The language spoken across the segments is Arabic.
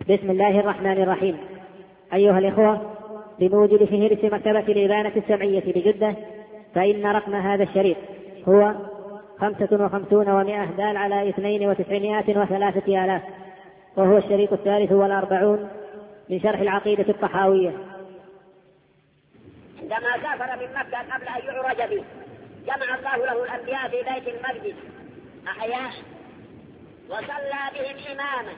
بسم الله الرحمن الرحيم. أيها الإخوة، بموجب فهرس مكتبة الإبانة السمعية بجدة، فإن رقم هذا الشريط هو 55 و100 دال على 92,300، وهو الشريط 43 من شرح العقيدة الطحاوية. عندما سافر من مكة قبل أن يعرج به، جمع الله له الأنبياء في بيت المقدس أحياء وصلى بهم إماما.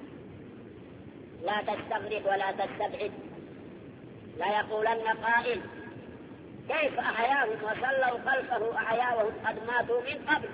لا تستغرب ولا تستبعد، لا يقولن قائل كيف أحياهم وصلوا خلفه أحياء وهم قد ماتوا من قبل.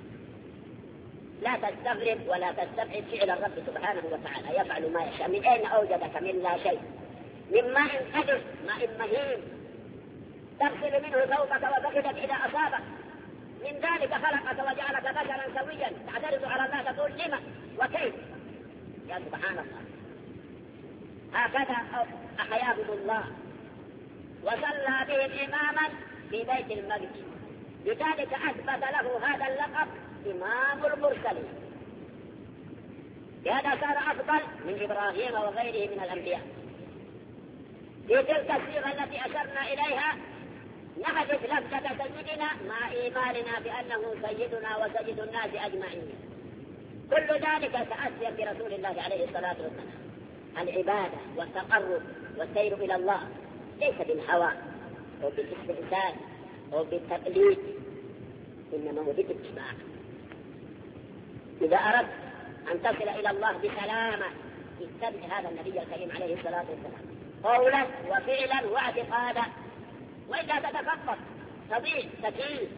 لا تستغرب ولا تستبعد فعل الرب سبحانه وتعالى، يفعل ما يشاء. من أين أوجدك من لا شيء، من ماء قدر، ماء مهين تغسل منه ثوبك وفخذك إذا أصابك، من ذلك خلقك وجعلك بشرا سويا. تعترض على الله تقول لما وكيف؟ يا سبحان الله. هكذا أحياهم الله وصلى بهم إماما في بيت المقدس، لذلك أثبت له هذا اللقب إمام المرسلين. لهذا صار أفضل من إبراهيم وغيره من الأنبياء. في تلك الصيغة التي أشرنا إليها نحذف لفظة سيدنا مع إيماننا بأنه سيدنا وسيد الناس أجمعين. كل ذلك تأثر برسول الله عليه الصلاة والسلام. العبادة والتقرب والسير إلى الله ليس بالهوى أو بالاستئثار أو بالتقليد، إنما هو بالاتباع. إذا أردت أن تصل إلى الله بسلامة اتبع هذا النبي الكريم عليه الصلاة والسلام قولا وفعلا واعتقادا، وإذا تتفقد تضيع تكيل.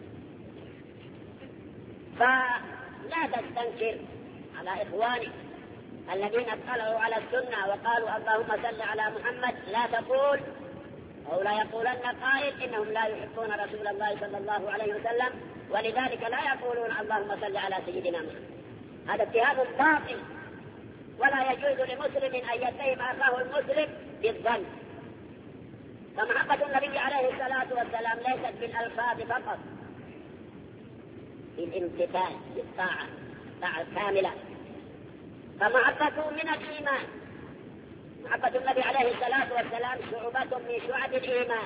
فلا تستنكر على إخوانك الذين اطلعوا على السنة وقالوا اللهم صل على محمد، لا تقول أو لا يقولن قائل إنهم لا يحبون رسول الله صلى الله عليه وسلم ولذلك لا يقولون اللهم صل على سيدنا محمد. هذا اتهام باطل، ولا يجوز لمسلم أن يتهم أخاه المسلم بالظن. فمحبة النبي عليه الصلاة والسلام ليست بالألفاظ فقط، بالامتثال بالطاعة، طاعة كاملة. فمحبته من الإيمان. محبة النبي عليه الصلاة والسلام شعبة من شعب الإيمان،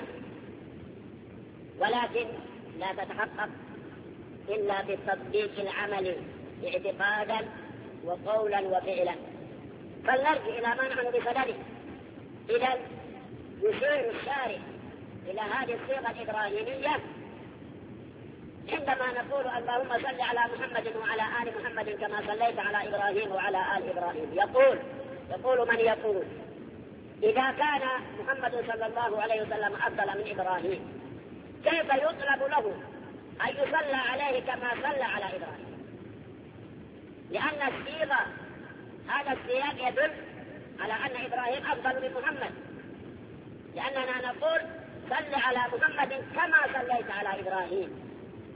ولكن لا تتحقق إلا بالتطبيق العملي اعتقادا وقولا وفعلا. فلنرجع إلى ما نحن بصدده. إذا يشير الشارع إلى هذه الصيغة الإبراهيمية عندما نقول اللهم صل على محمد وعلى آل محمد كما صليت على إبراهيم وعلى آل إبراهيم. يقول من يقول إذا كان محمد صلى الله عليه وسلم أفضل من إبراهيم، كيف يطلب له أن يصلى عليه كما صلى على إبراهيم؟ لأن الصيغة هذا السياق يدل على أن إبراهيم أفضل من محمد، لأننا نقول صل على محمد كما صليت على إبراهيم.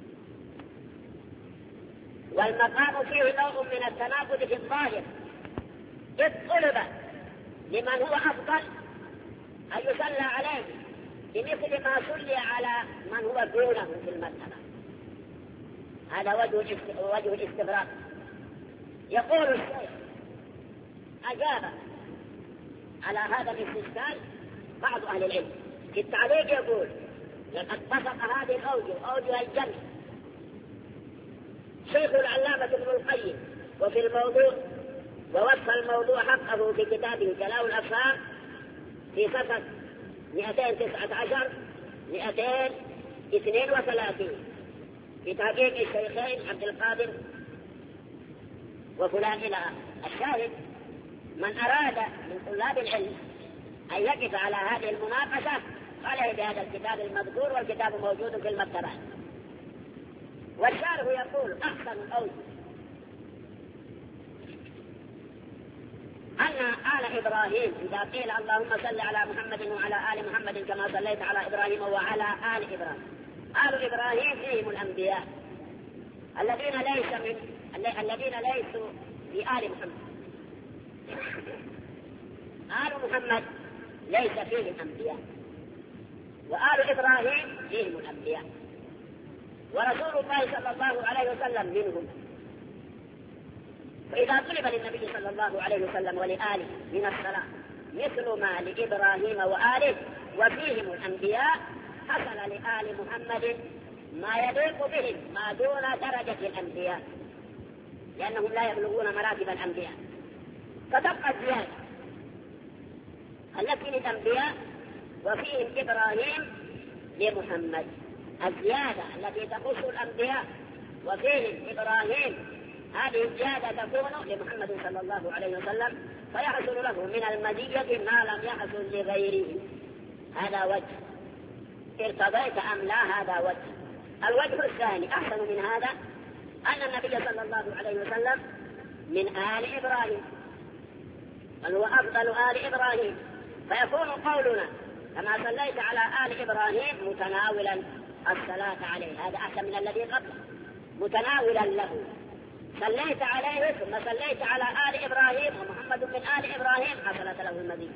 والمقام فيه نوع من التناقض في الظاهر، إذ طلب لمن هو أفضل أن يصلى عليه بمثل ما صلي على من هو دونه في المرتبة. هذا وجه الاستغراق. يقول الشيخ أجاب على هذا الاستشكال بعض أهل العلم في التعليق، يقول لقد اتفق هذه أوجه الجمع شيخ العلامة ابن القيم وفي الموضوع، ووصف الموضوع حقه في كتابه جلاء الأفهام في صفحة 219 232 في تحقيق الشيخين عبد القادر وفلان إلى الشاهد. من أراد من طلاب العلم أن يقف على هذه المناقشة عليه بهذا الكتاب المذكور، والكتاب موجود في المكتبات. والشارح يقول أحسن الأوجه أن آل إبراهيم إذا قيل اللهم صل على محمد وعلى آل محمد كما صليت على إبراهيم وعلى آل إبراهيم، آل إبراهيم فيهم الأنبياء الذين ليسوا في آل محمد. آل محمد ليس فيهم أنبياء، وآل إبراهيم فيهم الأنبياء، ورسول الله صلى الله عليه وسلم منهم. وإذا طلب للنبي صلى الله عليه وسلم ولآله من الصلاة مثل ما لإبراهيم وآله وفيهم الأنبياء، حصل لآل محمد ما يليق بهم ما دون درجة الأنبياء، لأنهم لا يبلغون مراتب الأنبياء. فتبقى الزيادة التي للأنبياء وفيهم إبراهيم لمحمد، الزيادة التي تخص الأنبياء وفيهم إبراهيم، هذه الزيادة تكون لمحمد صلى الله عليه وسلم، فيحصل له من المزية ما لم يحصل لغيره. هذا وجه، ارتضيت أم لا هذا وجه. الوجه الثاني أحسن من هذا، أن النبي صلى الله عليه وسلم من آل إبراهيم، بل هو أفضل آل إبراهيم، فيكون قولنا كما صليت على آل إبراهيم متناولا الصلاة عليه، هذا أحسن من الذي قبله، متناولا له، صليت عليه ثم صليت على آل إبراهيم ومحمد من آل إبراهيم، حصلت له المزيد.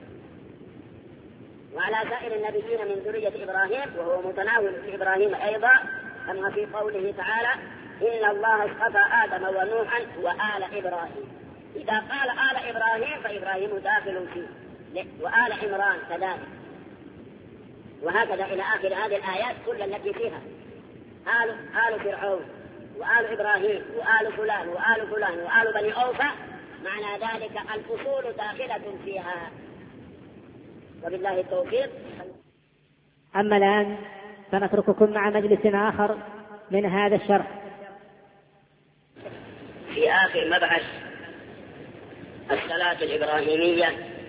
وعلى سائر النبيين من ذرية إبراهيم، وهو متناول في إبراهيم أيضا، كما في قوله تعالى إن الله اصطفى آدم ونوحا وآل إبراهيم. إذا قال آل إبراهيم فإبراهيم داخل فيه، وآل عمران كذلك، وهكذا إلى آخر هذه الآيات كل التي فيها آل فرعون وآل إبراهيم وآل فلان وآل فلان وآل بني أوفى، معنى ذلك الفصول داخلة فيها. وبالله التوفيق. أما الآن فنترككم مع مجلس آخر من هذا الشرح. في آخر مبحث الصلاة الإبراهيمية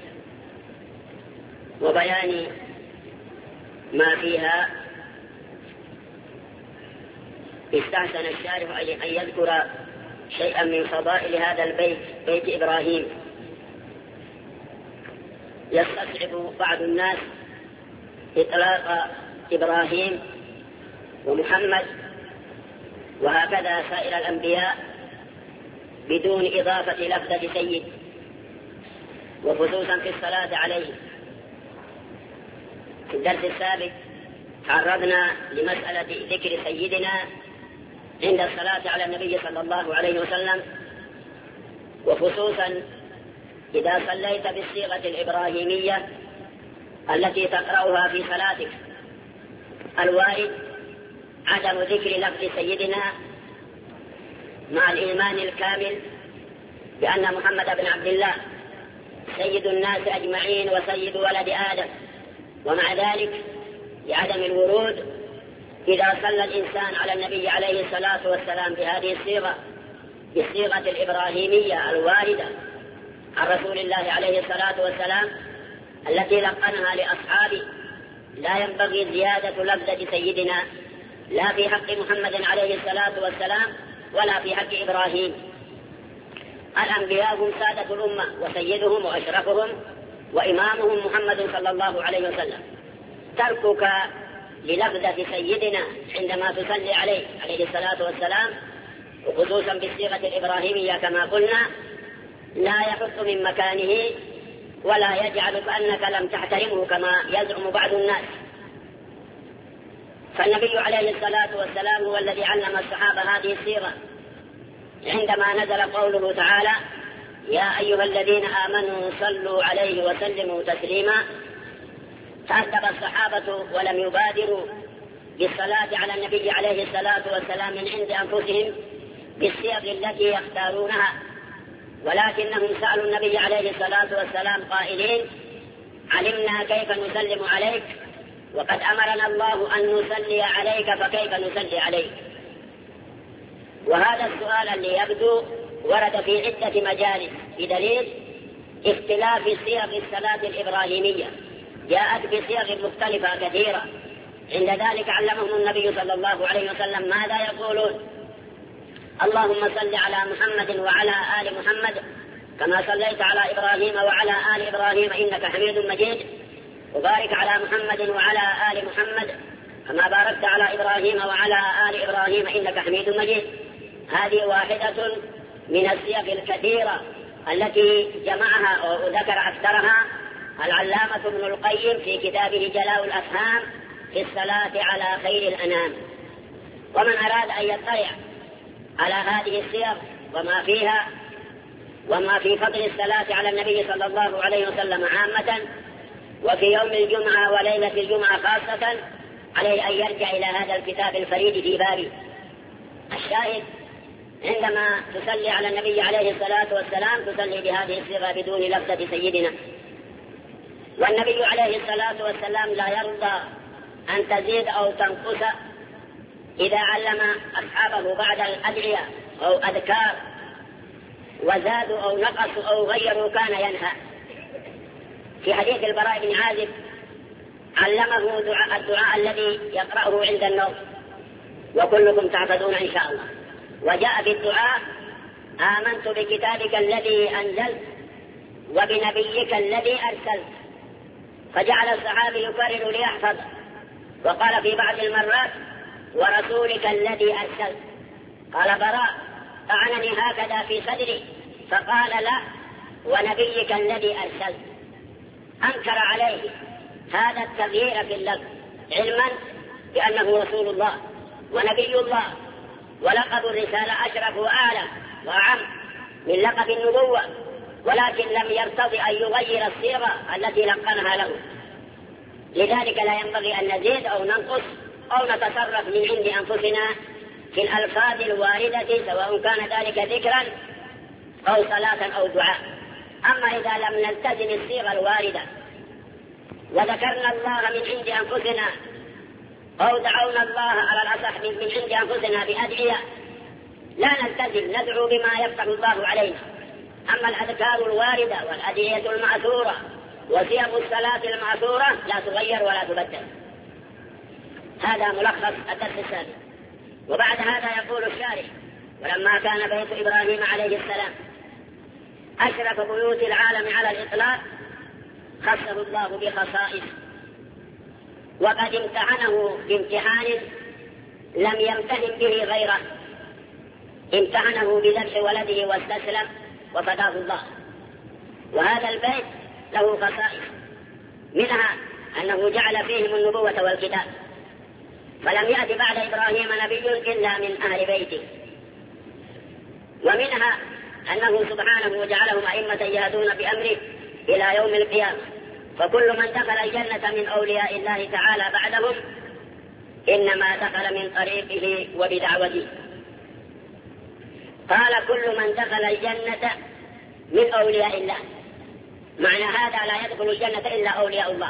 وبيان ما فيها، استحسن الشارح أن يذكر شيئا من فضائل هذا البيت، بيت إبراهيم. يستصعب بعض الناس إطلاق إبراهيم ومحمد وهكذا سائر الأنبياء بدون إضافة لفظة سيد، وخصوصا في الصلاة عليه. في الدرس السابق تعرضنا لمسألة ذكر سيدنا عند الصلاة على النبي صلى الله عليه وسلم، وخصوصا إذا صليت بالصيغة الإبراهيمية التي تقرأها في صلاتك، الوارد عدم ذكر لفظ سيدنا مع الإيمان الكامل بأن محمد بن عبد الله سيد الناس أجمعين وسيد ولد آدم، ومع ذلك لعدم الورود إذا صلى الإنسان على النبي عليه الصلاة والسلام بهذه الصيغة، بالصيغة الإبراهيمية الواردة عن رسول الله عليه الصلاة والسلام التي لقنها لأصحابه، لا ينبغي زيادة لفظة سيدنا لا في حق محمد عليه الصلاة والسلام ولا في حق إبراهيم. الأنبياء هم سادة الأمة وسيدهم وأشرفهم وإمامهم محمد صلى الله عليه وسلم. تركك للفظة سيدنا عندما تصلي عليه الصلاة والسلام، وخصوصا بالصيغة الإبراهيمية كما قلنا، لا يحط من مكانه ولا يجعلك أنك لم تحترمه كما يزعم بعض الناس. فالنبي عليه الصلاة والسلام هو الذي علم الصحابة هذه الصيغة عندما نزل قوله تعالى يا أيها الذين آمنوا صلوا عليه وسلموا تسليما. تأدب الصحابة ولم يبادروا بالصلاة على النبي عليه الصلاة والسلام من عند أنفسهم بالصيغ التي يختارونها، ولكنهم سألوا النبي عليه الصلاة والسلام قائلين علمنا كيف نسلم عليك وقد أمرنا الله أن نصلي عليك فكيف نصلي عليك. وهذا السؤال اللي يبدو ورد في عدة مجالس بدليل اختلاف صيغ الصلاة الإبراهيمية، جاءت بصيغ مختلفة كثيرة. عند ذلك علمهم النبي صلى الله عليه وسلم ماذا يقولون: اللهم صل على محمد وعلى آل محمد كما صليت على إبراهيم وعلى آل إبراهيم إنك حميد مجيد، وبارك على محمد وعلى آل محمد كما باركت على إبراهيم وعلى آل إبراهيم إنك حميد مجيد. هذه واحدة من الصيغ الكثيرة التي جمعها وذكر أكثرها العلامة ابن القيم في كتابه جلاء الأفهام في الصلاة على خير الأنام. ومن أراد أن يطلع على هذه الصيغ وما فيها وما في فضل الصلاة على النبي صلى الله عليه وسلم عامة، وفي يوم الجمعة وليلة الجمعة خاصة، عليه أن يرجع إلى هذا الكتاب الفريد في بابه. الشاهد عندما تصلي على النبي عليه الصلاة والسلام تصلي بهذه الصيغة بدون لفظة سيدنا. والنبي عليه الصلاة والسلام لا يرضى أن تزيد أو تنقص إذا علم أصحابه بعد الأدعية أو أذكار وزادوا أو نقصوا أو غيروا كان ينهى. في حديث البراء بن عازب علمه الدعاء الذي يقرأه عند النوم، وكلكم تعبدون إن شاء الله. وجاء في الدعاء: آمنت بكتابك الذي أنزلت وبنبيك الذي أرسلت. فجعل الصحابي يكرر ليحفظ، وقال في بعض المرات: ورسولك الذي أرسلت. قال براء: أعنني هكذا في صدري، فقال: لا، ونبيك الذي أرسلت. أنكر عليه هذا التغيير في اللفظ، علما بأنه رسول الله ونبي الله، ولقب الرسالة أشرف وأعلى وأعم من لقب النبوة، ولكن لم يرتضي أن يغير الصيغة التي لقنها له. لذلك لا ينبغي أن نزيد أو ننقص أو نتصرف من عند أنفسنا في الألفاظ الواردة، سواء كان ذلك ذكرا أو صلاة أو دعاء. أما إذا لم نلتزم الصيغة الواردة وذكرنا الله من عند أنفسنا أو دعونا الله على الأصح من عند أنفسنا بأدعية، لا نلتزم، ندعو بما يفتح الله علينا. أما الأذكار الواردة والأدعية المأثورة وصيغ الصلاة المأثورة لا تغير ولا تبدل. هذا ملخص الدرس السابق. وبعد هذا يقول الشارح: ولما كان بيت إبراهيم عليه السلام أشرف بيوت العالم على الإطلاق، خصه الله بخصائص، وقد امتحنه بامتحان لم يمتهن به غيره. امتحنه بذبح ولده واستسلم وفداه الله. وهذا البيت له خصائص، منها أنه جعل فيهم النبوة والكتاب، فلم يأت بعد إبراهيم نبي إلا من أهل بيته. ومنها أنه سبحانه جعلهم أئمة يهدون بأمره إلى يوم القيامة، فكل من دخل الجنة من أولياء الله تعالى بعدهم إنما دخل من طريقه وبدعوته. قال: كل من دخل الجنة من أولياء الله. معنى هذا لا يدخل الجنة إلا أولياء الله.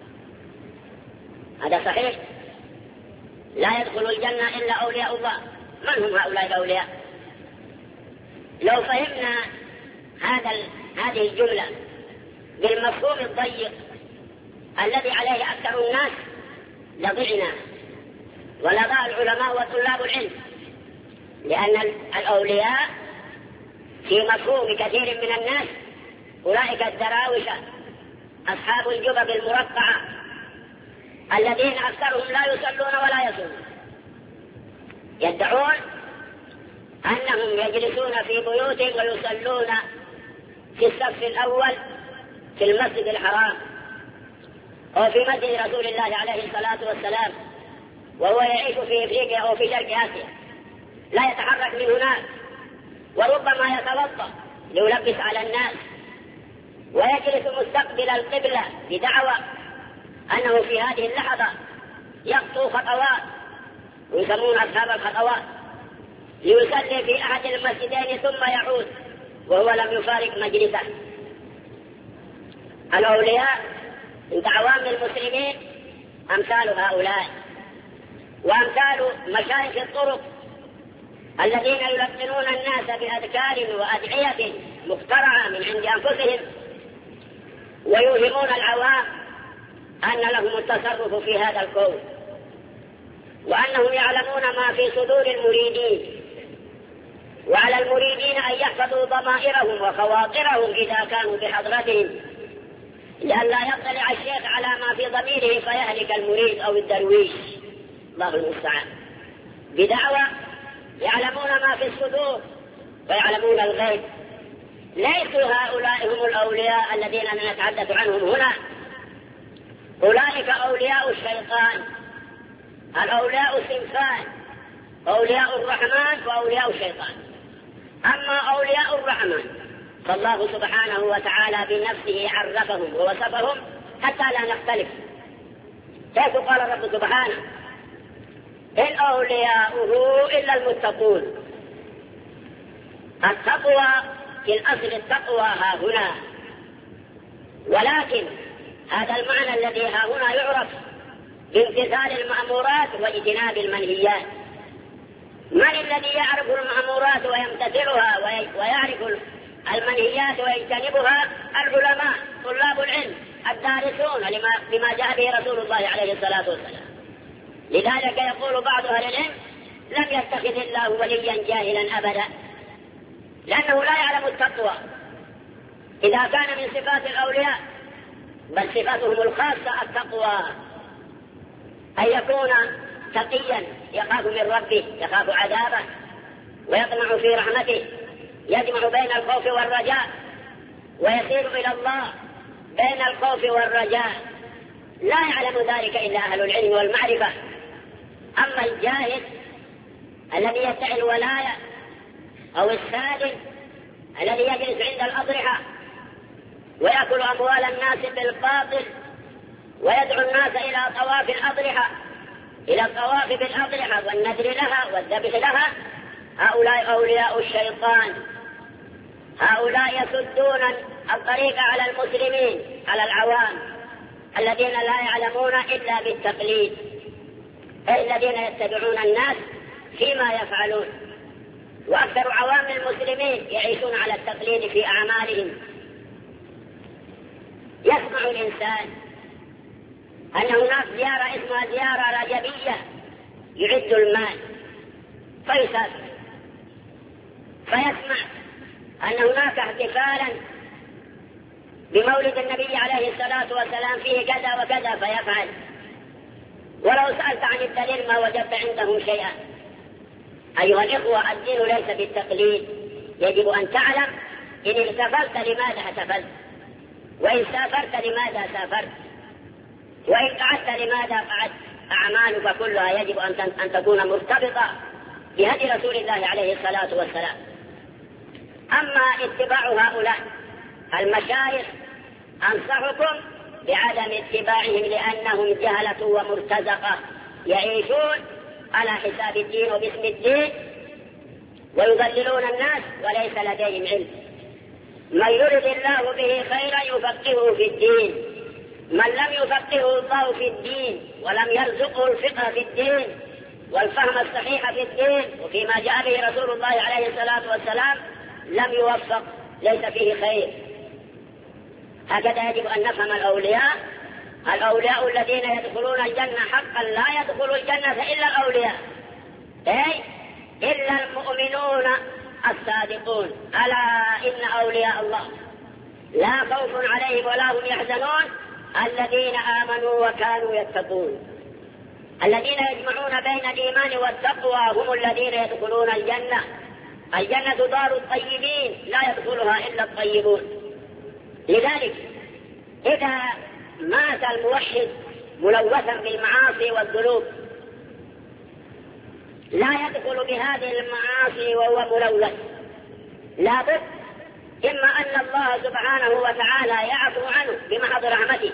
هذا صحيح، لا يدخل الجنة إلا أولياء الله. من هم هؤلاء الأولياء؟ لو فهمنا هذه الجملة بالمفهوم الضيق الذي عليه أكثر الناس لضعنا، ولضاع العلماء وطلاب العلم. لأن الأولياء في مفهوم كثير من الناس أولئك الدراوشة أصحاب الجبب المرقعة الذين أكثرهم لا يصلون ولا يصومون، يدعون أنهم يجلسون في بيوتهم ويصلون في الصف الأول في المسجد الحرام أو في مسجد رسول الله عليه الصلاة والسلام، وهو يعيش في أفريقيا أو في شرق آسيا، لا يتحرك من هناك، وربما يتوضأ ليلبس على الناس، ويجلس مستقبل القبلة بدعوى أنه في هذه اللحظة يخطو خطوات، ويسمون أصحاب الخطوات، ليصلي في أحد المسجدين ثم يعود وهو لم يفارق مجلسه. الأولياء عند عوام المسلمين أمثال هؤلاء، وأمثال مشايخ الطرق الذين يلقنون الناس بأذكار وأدعية مخترعة من عند أنفسهم، ويوهمون العوام أن لهم التصرف في هذا الكون، وأنهم يعلمون ما في صدور المريدين، وعلى المريدين أن يحفظوا ضمائرهم وخواطرهم إذا كانوا بحضرتهم، لئلا يطلع الشيخ على ما في ضميره فيهلك المريد أو الدرويش، الله المستعان. بدعوى يعلمون ما في الصدور ويعلمون الغيب. ليسوا هؤلاء هم الأولياء الذين نتحدث عنهم هنا، أولئك أولياء الشيطان. الأولياء صنفان: أولياء الرحمن وأولياء الشيطان. أما أولياء الرحمن فالله سبحانه وتعالى بنفسه عرفهم ووصفهم حتى لا نختلف. كيف قال الرب سبحانه: إن أولياؤه إلا المتقون. التقوى في الأصل التقوى ها هنا، ولكن هذا المعنى الذي ها هنا يعرف بامتثال المأمورات واجتناب المنهيات. من الذي يعرف المأمورات ويمتثلها ويعرف المنهيات ويجتنبها؟ العلماء، طلاب العلم، الدارسون لما جاء به رسول الله عليه الصلاة والسلام. لذلك يقول بعض أهل العلم: لم يتخذ الله وليا جاهلا أبدا، لأنه لا يعلم التقوى إذا كان من صفات الأولياء، بل صفاتهم الخاصة التقوى، أن يكون تقيا يخاف من ربه، يخاف عذابه ويطمع في رحمته، يجمع بين الخوف والرجاء ويسير إلى الله بين الخوف والرجاء. لا يعلم ذلك إلا أهل العلم والمعرفة. أما الجاهل الذي يدعي الولاية أو السادن الذي يجلس عند الأضرحة ويأكل أموال الناس بالباطل ويدعو الناس إلى طواف الأضرحة، إلى الطواف بالأضرحة والنذر لها والذبح لها، هؤلاء أولياء الشيطان. هؤلاء يسدون الطريق على المسلمين، على العوام الذين لا يعلمون إلا بالتقليد، أي الذين يتبعون الناس فيما يفعلون. وأكثر عوام المسلمين يعيشون على التقليد في أعمالهم. يسمع الإنسان أن هناك زيارة اسمها زيارة رجبية، يعد المال فيسافر، فيسمع أن هناك احتفالا بمولد النبي عليه الصلاة والسلام فيه كذا وكذا فيفعل، ولو سألت عن الدليل ما وجدت عندهم شيئا. أيها الإخوة، الدين ليس بالتقليد. يجب أن تعلم إن احتفلت لماذا احتفلت، وإن سافرت لماذا سافرت، وإن قعدت لماذا قعدت. أعمالك كلها يجب أن تكون مرتبطة بهدي رسول الله عليه الصلاة والسلام. أما اتباع هؤلاء المشايخ أنصحكم بعدم اتباعهم، لأنهم جهلة ومرتزقة، يعيشون على حساب الدين وباسم الدين ويضللون الناس وليس لديهم علم. من يرد الله به خيرا يفقهه في الدين. من لم يفقهه الله في الدين ولم يرزقه الفقه في الدين والفهم الصحيح في الدين وفيما جاء به رسول الله عليه الصلاة والسلام لم يوفق، ليس فيه خير. هكذا يجب أن نفهم الأولياء. الأولياء الذين يدخلون الجنة حقا لا يدخل الجنة إلا الأولياء، أي إلا المؤمنون الصادقون. ألا إن أولياء الله لا خوف عليهم ولا هم يحزنون الذين آمنوا وكانوا يتقون. الذين يجمعون بين الإيمان والتقوى هم الذين يدخلون الجنة. الجنة دار الطيبين لا يدخلها إلا الطيبون. لذلك إذا مات الموحد ملوثا بالمعاصي والذنوب لا يدخل بهذه المعاصي وهو ملوث، لابد إما أن الله سبحانه وتعالى يعفو عنه بمحض رحمته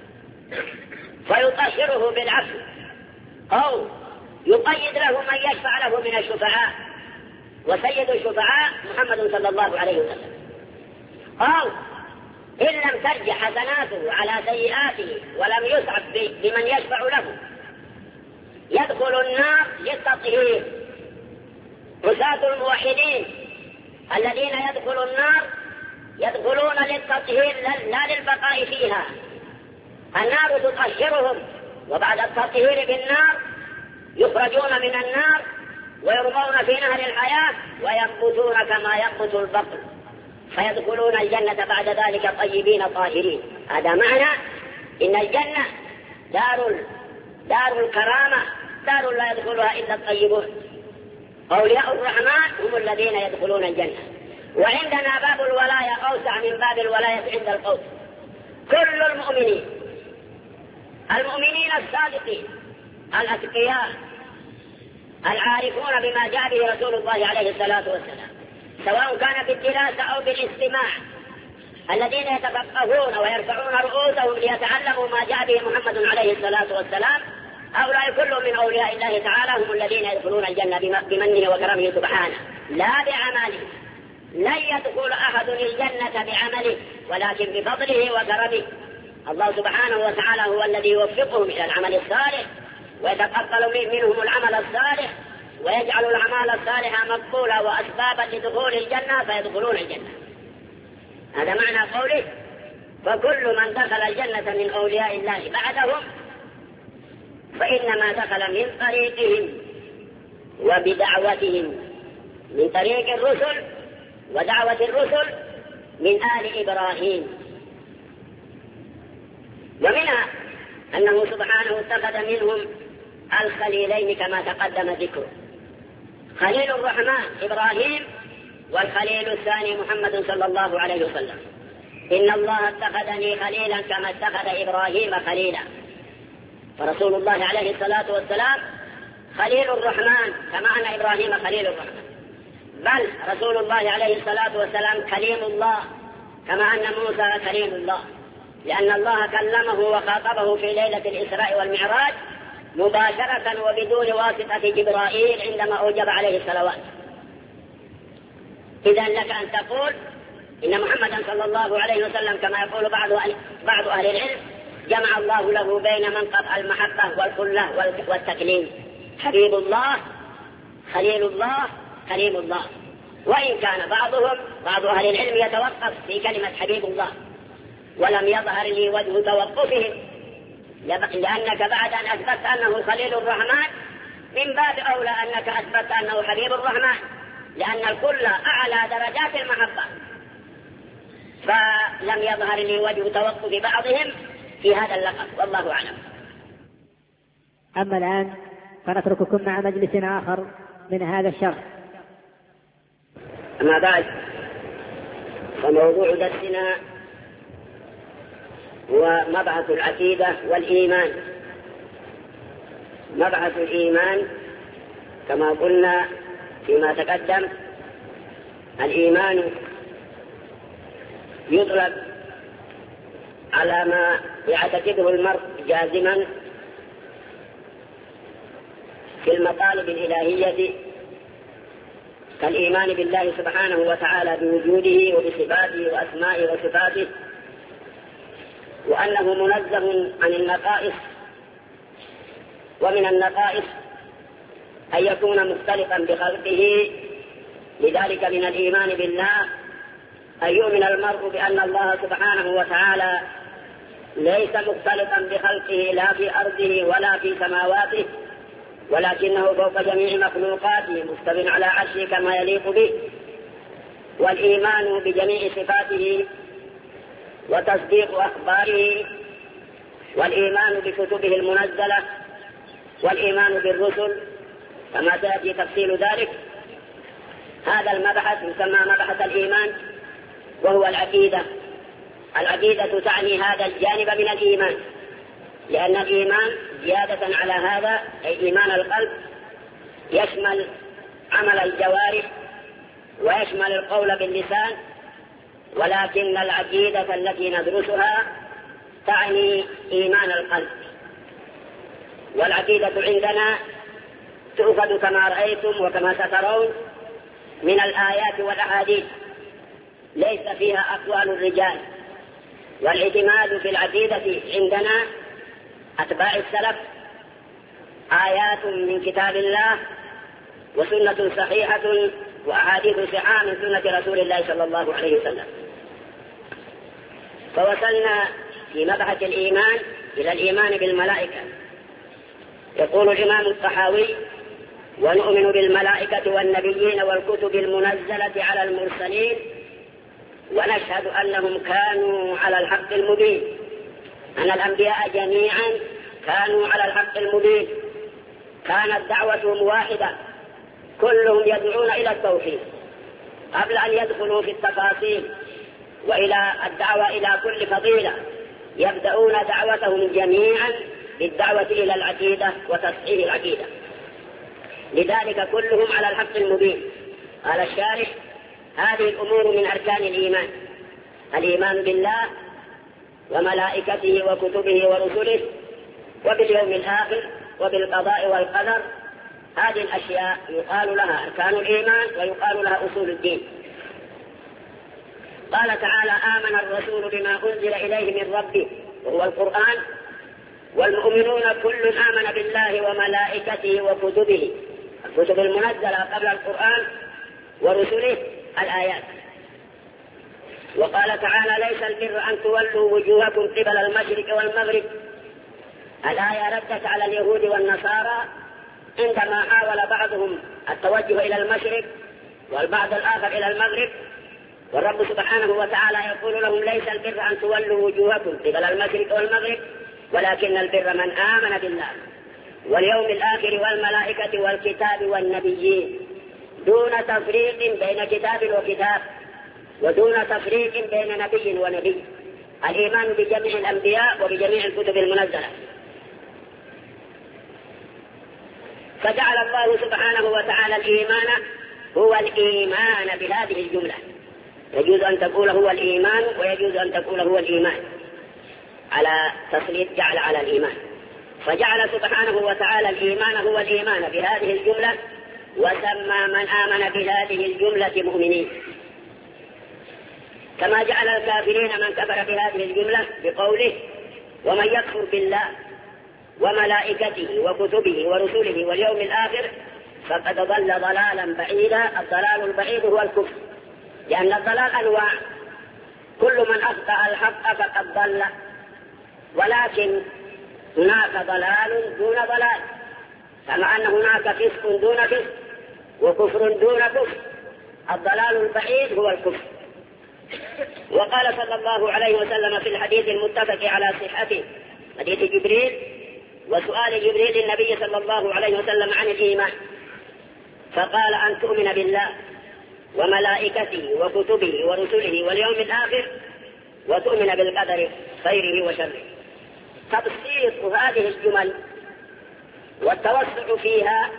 فيطهره بالعفو، أو يقيد له من يشفع له من الشفعاء، وسيد الشفعاء محمد صلى الله عليه وسلم. أو إن لم ترجع حسناته على سيئاته ولم يسعف بمن يشفع له يدخل النار للتطهير. عصاة الموحدين الذين يدخلوا النار يدخلون للتطهير لا للبقاء فيها. النار تطهرهم، وبعد التطهير بالنار يخرجون من النار ويرمون في نهر الحياة وينبتون كما ينبت البقل، فيدخلون الجنة بعد ذلك طيبين طاهرين. هذا معنى إن الجنة دار الكرامة، دار لا يدخلها إلا الطيبون. أولياء الرحمن هم الذين يدخلون الجنة. وعندنا باب الولاية أوسع من باب الولاية عند القوم. كل المؤمنين الصادقين الأتقياء العارفون بما جاء به رسول الله عليه الصلاة والسلام سواء كان بالدراسة أو بالاستماع، الذين يتفقهون ويرفعون رؤوسهم ليتعلموا ما جاء به محمد عليه الصلاة والسلام، هؤلاء كلهم من أولياء الله تعالى، هم الذين يدخلون الجنة بمنه وكرمه سبحانه لا بعمله. لن يدخل أحد الجنة بعمله ولكن بفضله وكرمه. الله سبحانه وتعالى هو الذي يوفقهم إلى العمل الصالح ويتقبل منهم العمل الصالح ويجعل الأعمال الصالحة مقبولة وأسبابا لدخول الجنة فيدخلون الجنة. هذا معنى قوله فكل من دخل الجنة من أولياء الله بعدهم فإنما دخل من طريقهم وبدعوتهم، من طريق الرسل ودعوة الرسل من آل إبراهيم. ومنها أنه سبحانه اتخذ منهم الخليلين كما تقدم ذكره، خليل الرحمن إبراهيم والخليل الثاني محمد صلى الله عليه وسلم. إن الله اتخذني خليلا كما اتخذ إبراهيم خليلا. فرسول الله عليه الصلاة والسلام خليل الرحمن كما أن إبراهيم خليل الرحمن، بل رسول الله عليه الصلاة والسلام كليم الله كما أن موسى كليم الله، لأن الله كلمه وخاطبه في ليلة الإسراء والمعراج مباشرة وبدون واسطة جبرائيل عندما أوجب عليه الصلوات. إذن لك أن تقول إن محمدا صلى الله عليه وسلم كما يقول بعض أهل العلم جمع الله له بين منقطع المحبة والخلة والتكليم، حبيب الله خليل الله كريم الله. وإن كان بعض أهل العلم يتوقف في كلمة حبيب الله ولم يظهر لي وجه توقفهم، لأنك بعد أن أثبت أنه خليل الرحمن من باب أولى أنك أثبت أنه حبيب الرحمن، لأن الكل أعلى درجات المحبة، فلم يظهر لي وجه توقف بعضهم في هذا اللقب، والله أعلم. أما الآن فنترككم مع مجلس آخر من هذا الشرح. أما بعد، فموضوع درسنا هو مبعث العقيدة والإيمان. مبعث الإيمان كما قلنا فيما تقدم، الإيمان يطلق على ما يعتقده المرء جازما في المطالب الإلهية كالإيمان بالله سبحانه وتعالى بوجوده وبصفاته وأسمائه وصفاته، وأنه منزه عن النقائص، ومن النقائص أن يكون مختلطا بخلقه. لذلك من الإيمان بالله أن يؤمن المرء بأن الله سبحانه وتعالى ليس مختلطا بخلقه لا في أرضه ولا في سماواته، ولكنه فوق جميع مخلوقاته مستو على عرشه كما يليق به. والإيمان بجميع صفاته وتصديق أخباره، والإيمان بكتبه المنزلة، والإيمان بالرسل كما سيأتي تفصيل ذلك. هذا المبحث يسمى مبحث الإيمان، وهو العقيدة. العقيدة تعني هذا الجانب من الإيمان، لأن الإيمان زيادة على هذا أي إيمان القلب يشمل عمل الجوارح ويشمل القول باللسان، ولكن العقيدة التي ندرسها تعني إيمان القلب. والعقيدة عندنا تؤخذ كما رأيتم وكما سترون من الآيات والأحاديث، ليس فيها أقوال الرجال. والاعتماد في العقيدة عندنا أتباع السلف آيات من كتاب الله وسنة صحيحة وأحاديث صحاح من سنة رسول الله صلى الله عليه وسلم. فوصلنا في مبحث الإيمان إلى الإيمان بالملائكة. يقول الإمام الطحاوي: ونؤمن بالملائكة والنبيين والكتب المنزلة على المرسلين، ونشهد أنهم كانوا على الحق المبين، أن الأنبياء جميعا كانوا على الحق المبين، كانت دعوتهم واحدة، كلهم يدعون إلى التوحيد قبل أن يدخلوا في التفاصيل وإلى الدعوة إلى كل فضيلة. يبدأون دعوتهم جميعا بالدعوة إلى العقيدة وتصحيح العقيدة، لذلك كلهم على الحق المبين. قال الشارح: هذه الأمور من أركان الإيمان: الإيمان بالله وملائكته وكتبه ورسله وباليوم الآخر وبالقضاء والقدر. هذه الأشياء يقال لها أركان الإيمان ويقال لها أصول الدين. قال تعالى: آمن الرسول بما أنزل إليه من ربه وهو القرآن والمؤمنون كل آمن بالله وملائكته وكتبه، الكتب المنزلة قبل القرآن، ورسله الآيات. وقال تعالى: ليس البر أن تولوا وجوهكم قبل المشرق والمغرب. الآية ردت على اليهود والنصارى عندما حاول بعضهم التوجه إلى المشرق والبعض الآخر إلى المغرب، والرب سبحانه وتعالى يقول لهم: ليس البر أن تولوا وجوهكم قبل المشرق والمغرب ولكن البر من آمن بالله واليوم الآخر والملائكة والكتاب والنبيين، دون تفريق بين كتاب وكتاب ودون تفريق بين نبي ونبي. الإيمان بجميع الأنبياء وبجميع الكتب المنزلة. فجعل الله سبحانه وتعالى الإيمان هو الإيمان بهذه الجملة. يجوز أن تقول هو الإيمان ويجوز أن تقول هو الإيمان، على تسليط جعل على الإيمان. فجعل سبحانه وتعالى الإيمان هو الإيمان بهذه الجملة، وسمى من آمن بهذه الجملة مؤمنين، كما جعل الكافرين من كفر بهذه الجملة بقوله: ومن يكفر بالله وملائكته وكتبه ورسله واليوم الآخر فقد ضل ضلالا بعيدا. الضلال البعيد هو الكفر، لأن الضلال أنواع: كل من أخطأ الحق فقد ضل، ولكن هناك ضلال دون ضلال، كما أن هناك فسق دون فسق وكفر دون كفر. الضلال البعيد هو الكفر. وقال صلى الله عليه وسلم في الحديث المتفق على صحته، حديث جبريل وسؤال جبريل النبي صلى الله عليه وسلم عن الإيمان، فقال: أن تؤمن بالله وملائكته وكتبه ورسله واليوم الآخر وتؤمن بالقدر خيره وشره. تبسيط هذه الجمل والتوسع فيها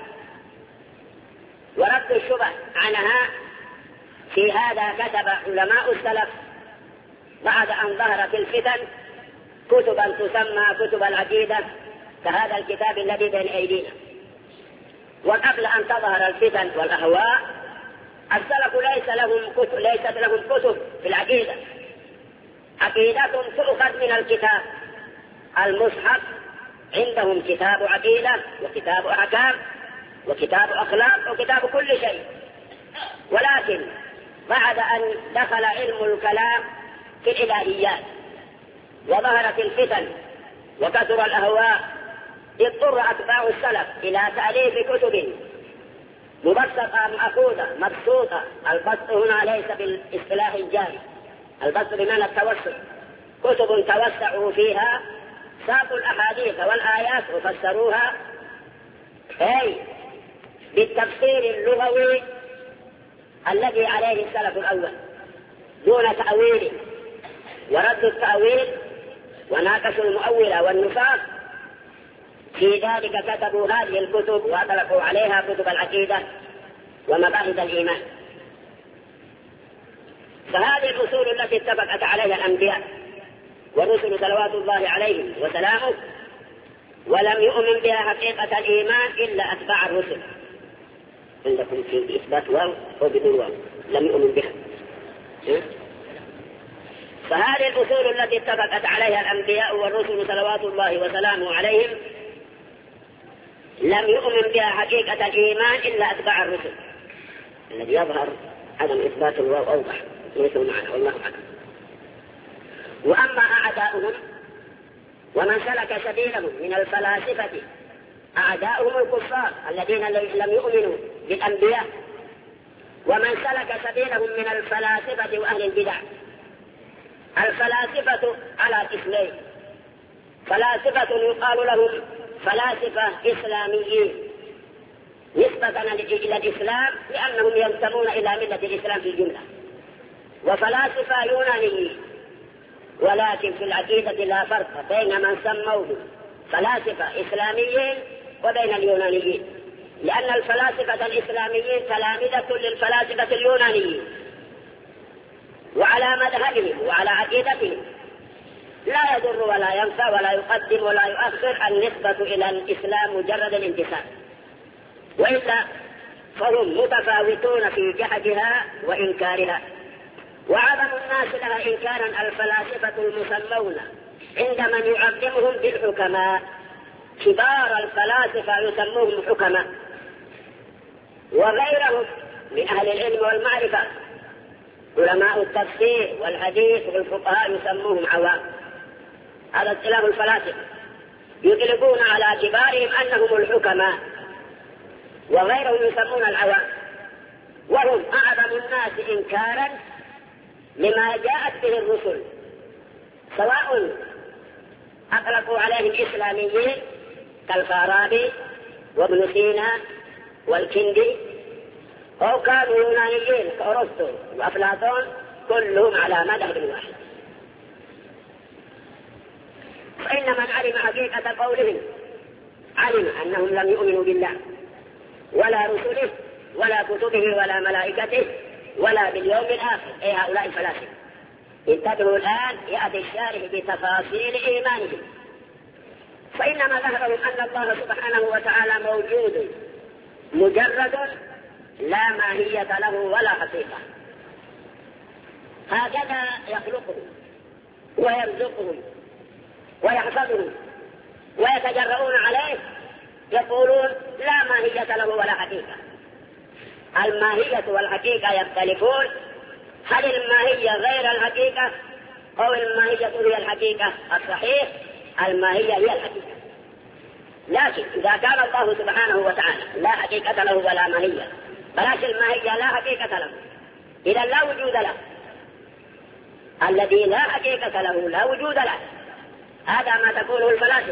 ورد الشبه عنها، في هذا كتب علماء السلف بعد أن ظهرت الفتن كتبا تسمى كتب العقيدة، كهذا الكتاب الذي بين أيدينا. وقبل أن تظهر الفتن والأهواء السلف ليست لهم كتب في العقيدة. عقيدتهم تؤخذ من الكتاب المصحف، عندهم كتاب عقيدة وكتاب أحكام وكتاب أخلاق وكتاب كل شيء. ولكن بعد أن دخل علم الكلام في الإلهيات وظهرت الفتن وكثر الأهواء، اضطر أتباع السلف إلى تأليف كتب مبسطة مأخوذة مبسوطة. البسط هنا ليس بالاصطلاح الجاري، البسط بمعنى التوسع. كتب توسعوا فيها، ساقوا الأحاديث والآيات وفسروها أي بالتفسير اللغوي الذي عليه السلف الأول دون تأويل، ورد التأويل وناقشوا المؤولة والنفاق. في ذلك كتبوا هذه الكتب وأطلقوا عليها كتب العقيدة ومباحث الإيمان. فهذه الأصول التي اتفقت عليها الأنبياء والرسل صلوات الله عليهم وسلامه، ولم يؤمن بها حقيقة الإيمان إلا أتباع الرسل. عندكم في إثبات واو أو بدون واو؟ لم يؤمن بها. فهذه الأصول التي اتفقت عليها الأنبياء والرسل صلوات الله وسلامه عليهم لم يؤمن بها حقيقة الإيمان إلا أتباع الرسل. الذي يظهر عدم إثبات الواو أوضح، ليسوا معنا والله أعلم. وأما أعداؤهم ومن سلك سبيلهم من الفلاسفة، أعداؤهم الكفار الذين لم يؤمنوا بالأنبياء، ومن سلك سبيلهم من الفلاسفة وأهل البدع. الفلاسفة على قسمين: فلاسفة يقال لهم فلاسفة إسلاميين نسبة إلى الإسلام لأنهم ينتمون إلى ملة الإسلام في الجملة، وفلاسفة يونانيين. ولكن في العقيدة لا فرق بين من سموه فلاسفة إسلاميين وبين اليونانيين، لأن الفلاسفة الإسلاميين تلامذة للفلاسفة اليونانيين، على مذهبهم وعلى عقيدتهم، لا يضر ولا ينفع ولا يقدم ولا يؤخر النسبة إلى الإسلام مجرد الانتساب، وإلا فهم متفاوتون في جحدها وإنكارها. وعظم الناس لها إنكارا الفلاسفة المسمون عند من يعظمهم بالحكماء، كبار الفلاسفة يسموهم حكماء، وغيرهم من أهل العلم والمعرفة علماء التفسير والحديث والفقهاء يسموهم عوام. هذا اصطلاح الفلاسفة، يطلقون على كبارهم أنهم الحكماء، وغيرهم يسمون العوام، وهم أعظم الناس إنكارا لما جاءت به الرسل، سواء أطلقوا عليهم إسلاميين كالفارابي وابن سينا والكندي، أو كانوا يونانيين كأرسطو وأفلاطون، كلهم على مذهب واحد. فإن من علم حقيقة قولهم علم أنهم لم يؤمنوا بالله ولا رسله ولا كتبه ولا ملائكته ولا باليوم الآخر، أي هؤلاء الفلاسفة. انتبهوا الآن، يأتي الشارح بتفاصيل إيمانهم. فإنما ظهرهم أن الله سبحانه وتعالى موجود مجرد لا ماهية له ولا حقيقة، هكذا يخلقهم ويرزقهم ويحفظهم ويتجرؤون عليه، يقولون لا ماهية له ولا حقيقة. الماهية والحقيقة يختلفون، هل الماهية غير الحقيقة أو الماهية هي الحقيقة؟ الصحيح الماهية هي الحقيقة، لكن إذا كان الله سبحانه وتعالى لا حقيقة له ولا ماهية، بلاش الماهية لا حقيقة له، إذا لا وجود له. الذي لا حقيقة له لا وجود له، هذا ما تقوله الفلاسفة.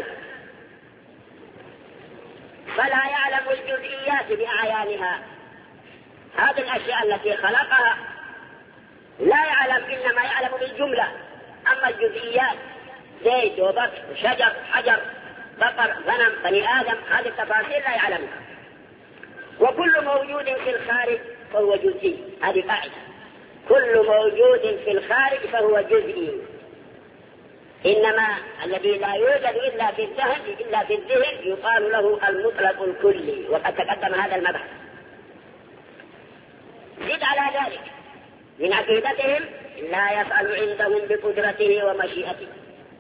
فلا يعلم الجزئيات بأعيانها، هذه الأشياء التي خلقها لا يعلم، إنما يعلم بالجملة. أما الجزئيات زيت وبكر شجر حجر بقر غنم بني آدم، هذه التفاصيل لا يعلمها. وكل موجود في الخارج فهو جزئي، هذه قاعدة، كل موجود في الخارج فهو جزئي. إنما الذي لا يوجد إلا في الذهن يقال له المطلق الكلي، وقد تقدم هذا المبحث. زد على ذلك من عقيدتهم لا يفعل عندهم بقدرته ومشيئته،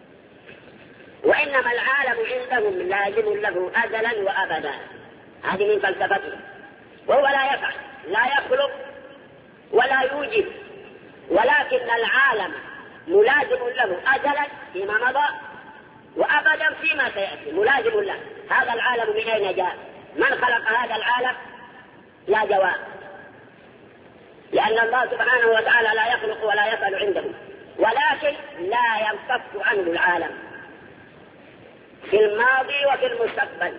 وإنما العالم عندهم لازم له أزلا وأبدا، هذه من فلسفتهم. وهو لا يفعل، لا يخلق ولا يوجد، ولكن العالم ملازم له أزلا فيما مضى وأبدا فيما سيأتي، ملازم له. هذا العالم من أين جاء؟ من خلق هذا العالم؟ لا جواب، لأن الله سبحانه وتعالى لا يخلق ولا يفعل عنده، ولكن لا ينفك عنه العالم في الماضي وفي المستقبل.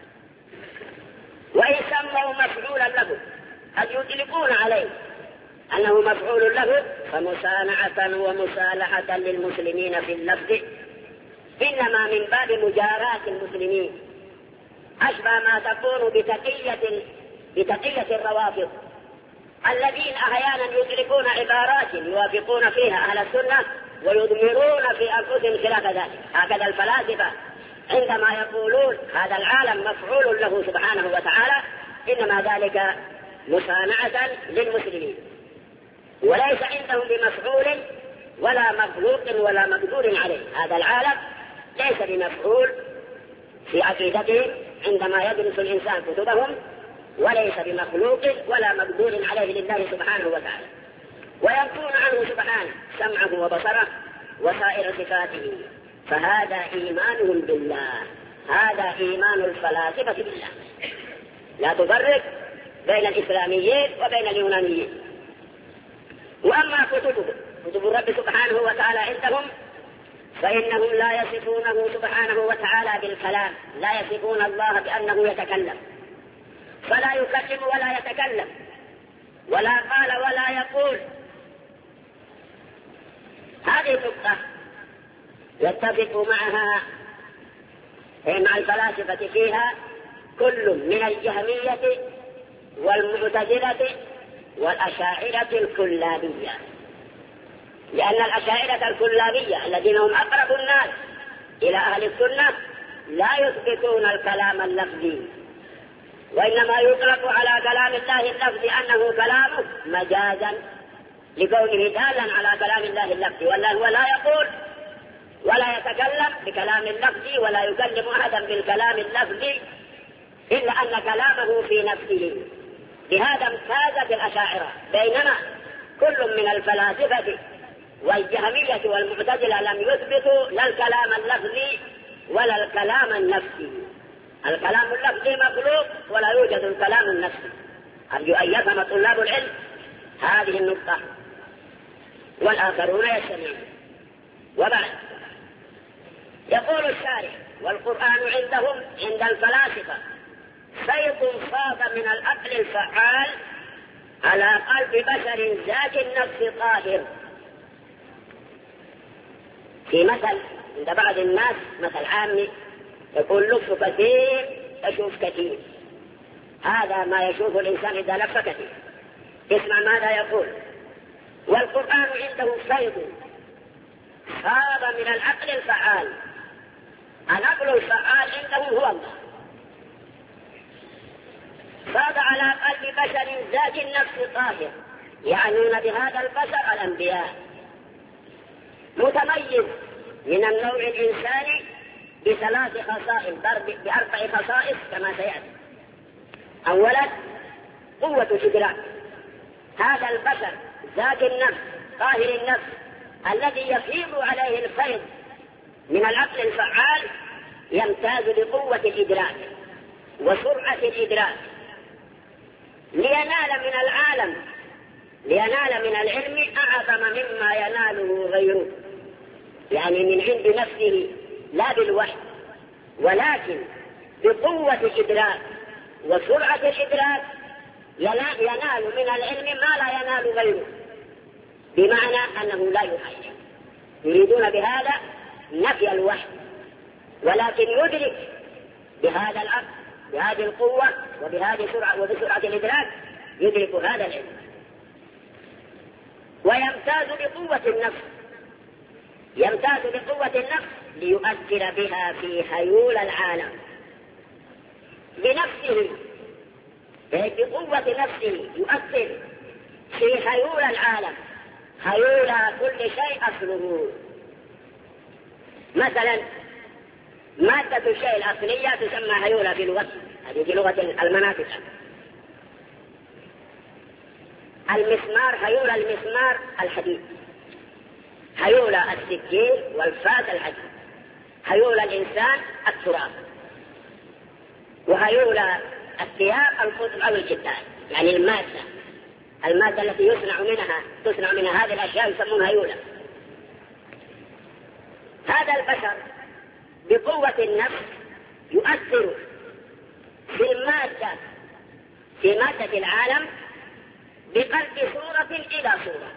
وإن سموا مفعولا له، قد يطلقون عليه أنه مفعول له، فمسانعة ومصالحة للمسلمين في اللفظ، إنما من باب مجاراة المسلمين، أشبه ما تكون بتقية الروافض الذين أحيانا يطلقون عبارات يوافقون فيها أهل السنة ويضمرون في أنفسهم خلاف ذلك. هكذا الفلاسفة عندما يقولون هذا العالم مفعول له سبحانه وتعالى، إنما ذلك مسانعة للمسلمين، وليس عندهم بمفعول ولا مخلوق ولا مقدور عليه. هذا العالم ليس بمفعول في عقيدتهم عندما يدرس الإنسان كتبهم، وليس بمخلوق ولا مقدور عليه لله سبحانه وتعالى، وينفون عنه سبحانه سمعه وبصره وسائر صفاته. فهذا إيمانهم بالله، هذا إيمان الفلاسفة بالله. لا تفرق بين الإسلاميين وبين اليونانيين. وأما كتب الرب سبحانه وتعالى عندهم فإنهم لا يصفونه سبحانه وتعالى بالكلام، لا يصفون الله بأنه يتكلم، فلا يكلم ولا يتكلم ولا قال ولا يقول. هذه النقطة يتفق معها مع الفلاسفة فيها كل من الجهمية والمعتزلة والأشاعرة الكلابية. لأن الأشاعرة الكلابية الذين هم أقرب الناس إلى أهل السنة لا يثبتون الكلام اللفظي، وإنما يطلق على كلام الله اللفظي أنه كلامه مجازا لكونه دالا على كلام الله اللفظي، والله هو لا يقول ولا يتكلم بكلام اللفظي ولا يكلم أحدا بالكلام اللفظي إلا أن كلامه في نفسه. بهذا امتازت الأشاعرة، بينما كل من الفلاسفة والجهمية والمعتزلة لم يثبتوا لا الكلام اللفظي ولا الكلام النفسي. الكلام اللفظي مخلوق ولا يوجد الكلام النفسي. أرجو أن يفهم طلاب العلم هذه النقطة والآخرون يستمعون. وبعد يقول الشارح: والقرآن عندهم عند الفلاسفة سيط صاب من العقل الفعال على قلب بشر ذات النفس طاهر. في مثل عند بعض الناس مثل عامي يقول: لف كثير أشوف كثير. هذا ما يشوف الإنسان إذا لف كثير. اسمع ماذا يقول: والقرآن عنده سيط صاب من العقل الفعال. العقل الفعال عنده هو الله، صاب على قلب بشر ذات النفس طاهر، يعنون بهذا البشر الأنبياء، متميز من النوع الإنساني بثلاث خصائص، بأربع خصائص كما سيأتي. أولا قوة إدراك. هذا البشر ذات النفس طاهر النفس الذي يفيض عليه الفيض من العقل الفعال يمتاز بقوة الإدراك وسرعة الإدراك، لينال من العلم أعظم مما يناله غيره، يعني من عند نفسه لا بالوحي، ولكن بقوة الإدراك وسرعة الإدراك ينال من العلم ما لا ينال غيره، بمعنى أنه لا يحيي. يريدون بهذا نفي الوحي، ولكن يدرك بهذا العقل بهذه القوة وبهذه السرعة وبسرعة الإدراك يدرك هذا العلم. ويمتاز بقوة النفس، يمتاز بقوة النفس ليؤثر بها في حيول العالم بنفسه، بقوة نفسه يؤثر في حيول العالم. حيول كل شيء أصله. مثلا مادة الشيء الأصلية تسمى حيولة في لغة، هذه في لغة المناطق. المسمار حيول المسمار الحديد، حيول السكين والفاس الحديد، حيول الإنسان التراب، وحيول الثياب القطن أو الكتان، يعني المادة التي تصنع منها هذه الأشياء يسمونها حيولة. هذا البشر بقوة النفس يؤثر في مادة العالم بقلب صورة إلى صورة،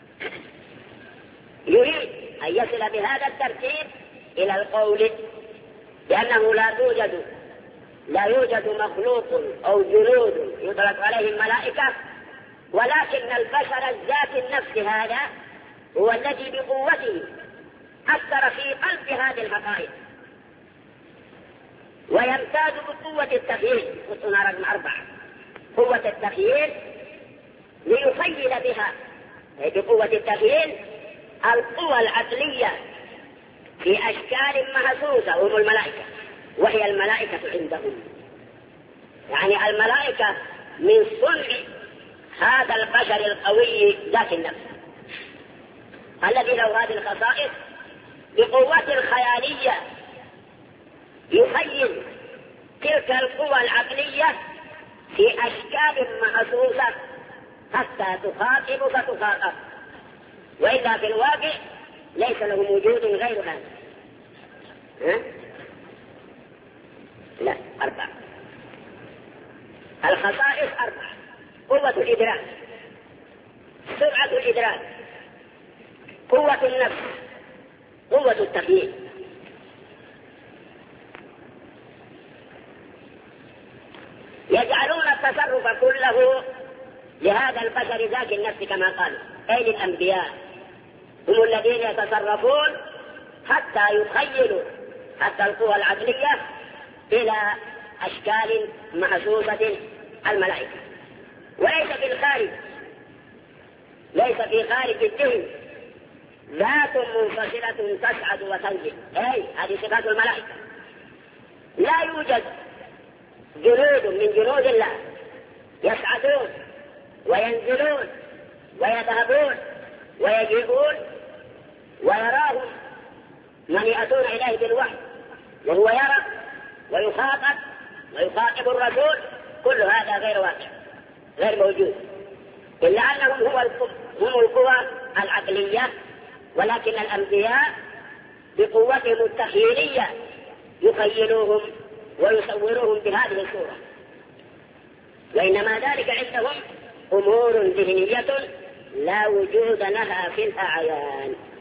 يريد أن يصل بهذا الترتيب إلى القول بأنه لا يوجد مخلوق أو جنود يطلق عليهم ملائكة، ولكن البشر الذات النفس هذا هو الذي بقوته أثر في قلب هذه الحقائق. ويمتاز بقوة التخيل، قلنا رقم 4، قوة التخيل ليخيل بها، بقوة التخيل القوى العقلية في أشكال محسوسة هم الملائكة، وهي الملائكة عندهم، يعني الملائكة من صنع هذا البشر القوي ذات النفس الذي له هذه الخصائص بقوة الخيالية يخيل تلك القوى العقلية في أشكال محسوسة حتى تخاطب فتخاطب، وإذا في الواقع ليس له وجود غير هذا. لا 4 الخصائص 4: قوة الإدراك، سرعة الإدراك، قوة النفس، قوة التخيل. يجعلون التصرف كله لهذا البشر ذات النفس كما قالوا، أي للأنبياء هم الذين يتصرفون حتى يخيلوا حتى القوى العقلية إلى أشكال محسوسة الملائكة، وليس في الخارج، ليس في خارج الذهن ذات منفصلة تصعد وتنزل، أي هذه صفات الملائكة. لا يوجد جنود من جنود الله يصعدون وينزلون ويذهبون ويجيئون ويراهم من يأتون إليه بالوحي وهو يرى ويخاطب الرسول، كل هذا غير واقع غير موجود، إلا أنهم هم القوى العقلية، ولكن الأنبياء بقوتهم التخيلية يخيلوهم ويصوروهم بهذه الصورة، وإنما ذلك عندهم أمور ذهنية لا وجود لها في الأعيان.